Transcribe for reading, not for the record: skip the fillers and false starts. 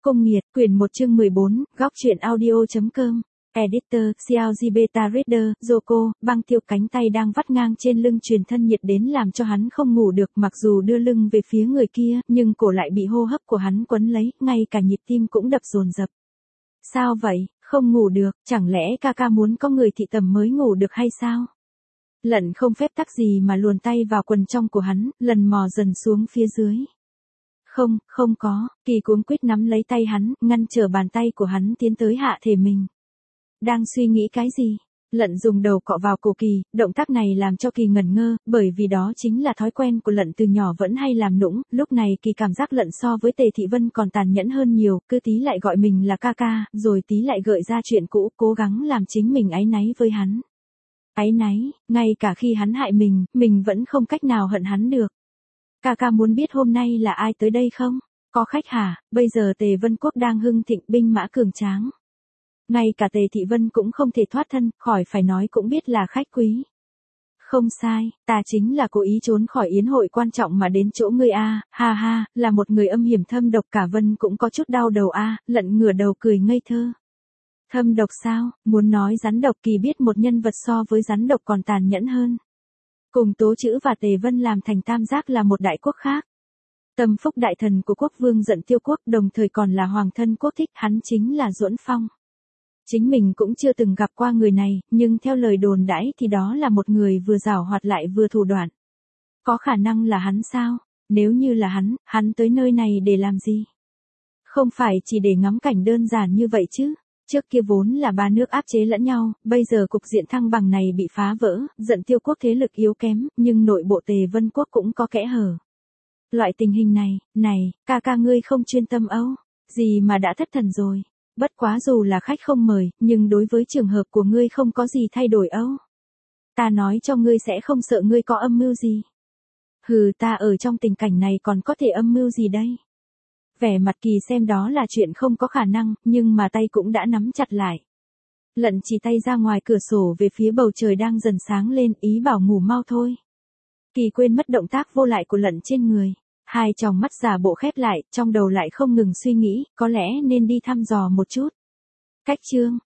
Cung Nghiệt, quyển 1 chương 14, góc truyện audio.com. Editor, CLG Beta Reader, Yoko, băng tiêu cánh tay đang vắt ngang trên lưng truyền thân nhiệt đến làm cho hắn không ngủ được, mặc dù đưa lưng về phía người kia, nhưng cổ lại bị hô hấp của hắn quấn lấy, ngay cả nhịp tim cũng đập dồn dập. Sao vậy, không ngủ được, chẳng lẽ ca muốn có người thị tầm mới ngủ được hay sao? Lận không phép tắc gì mà luồn tay vào quần trong của hắn, lần mò dần xuống phía dưới. Không có, Kỳ cuống quýt nắm lấy tay hắn, ngăn trở bàn tay của hắn tiến tới hạ thể mình. Đang suy nghĩ cái gì? Lận dùng đầu cọ vào cổ Kỳ, động tác này làm cho Kỳ ngẩn ngơ, bởi vì đó chính là thói quen của Lận từ nhỏ vẫn hay làm nũng, lúc này Kỳ cảm giác Lận so với Tề Thị Vân còn tàn nhẫn hơn nhiều, cứ tí lại gọi mình là ca, rồi tí lại gợi ra chuyện cũ, cố gắng làm chính mình áy náy với hắn. Áy náy, ngay cả khi hắn hại mình vẫn không cách nào hận hắn được. Ca muốn biết hôm nay là ai tới đây không? Có khách hả? Bây giờ Tề Vân Quốc đang hưng thịnh, binh mã cường tráng. Ngay cả Tề Thị Vân cũng không thể thoát thân, khỏi phải nói cũng biết là khách quý. Không sai, ta chính là cố ý trốn khỏi yến hội quan trọng mà đến chỗ ngươi a, ha, là một người âm hiểm thâm độc, cả Vân cũng có chút đau đầu a. Lận ngửa đầu cười ngây thơ. Thâm độc sao? Muốn nói rắn độc? Kỳ biết một nhân vật so với rắn độc còn tàn nhẫn hơn. Cùng Tố Chữ và Tề Vân làm thành tam giác là một đại quốc khác. Tâm phúc đại thần của quốc vương Dận Tiêu Quốc, đồng thời còn là hoàng thân quốc thích, hắn chính là Duẫn Phong. Chính mình cũng chưa từng gặp qua người này, nhưng theo lời đồn đãi thì đó là một người vừa giàu hoạt lại vừa thủ đoạn. Có khả năng là hắn sao? Nếu như là hắn tới nơi này để làm gì? Không phải chỉ để ngắm cảnh đơn giản như vậy chứ? Trước kia vốn là ba nước áp chế lẫn nhau, bây giờ cục diện thăng bằng này bị phá vỡ, Dận Tiêu Quốc thế lực yếu kém, nhưng nội bộ Tề Vân Quốc cũng có kẽ hở. Loại tình hình này, ca ngươi không chuyên tâm âu, gì mà đã thất thần rồi. Bất quá dù là khách không mời, nhưng đối với trường hợp của ngươi không có gì thay đổi âu. Ta nói cho ngươi sẽ không sợ ngươi có âm mưu gì. Hừ, ta ở trong tình cảnh này còn có thể âm mưu gì đây? Vẻ mặt Kỳ xem đó là chuyện không có khả năng, nhưng mà tay cũng đã nắm chặt lại. Lận chỉ tay ra ngoài cửa sổ về phía bầu trời đang dần sáng lên, ý bảo ngủ mau thôi. Kỳ quên mất động tác vô lại của Lận trên người. Hai tròng mắt giả bộ khép lại, trong đầu lại không ngừng suy nghĩ, có lẽ nên đi thăm dò một chút. Cách chương,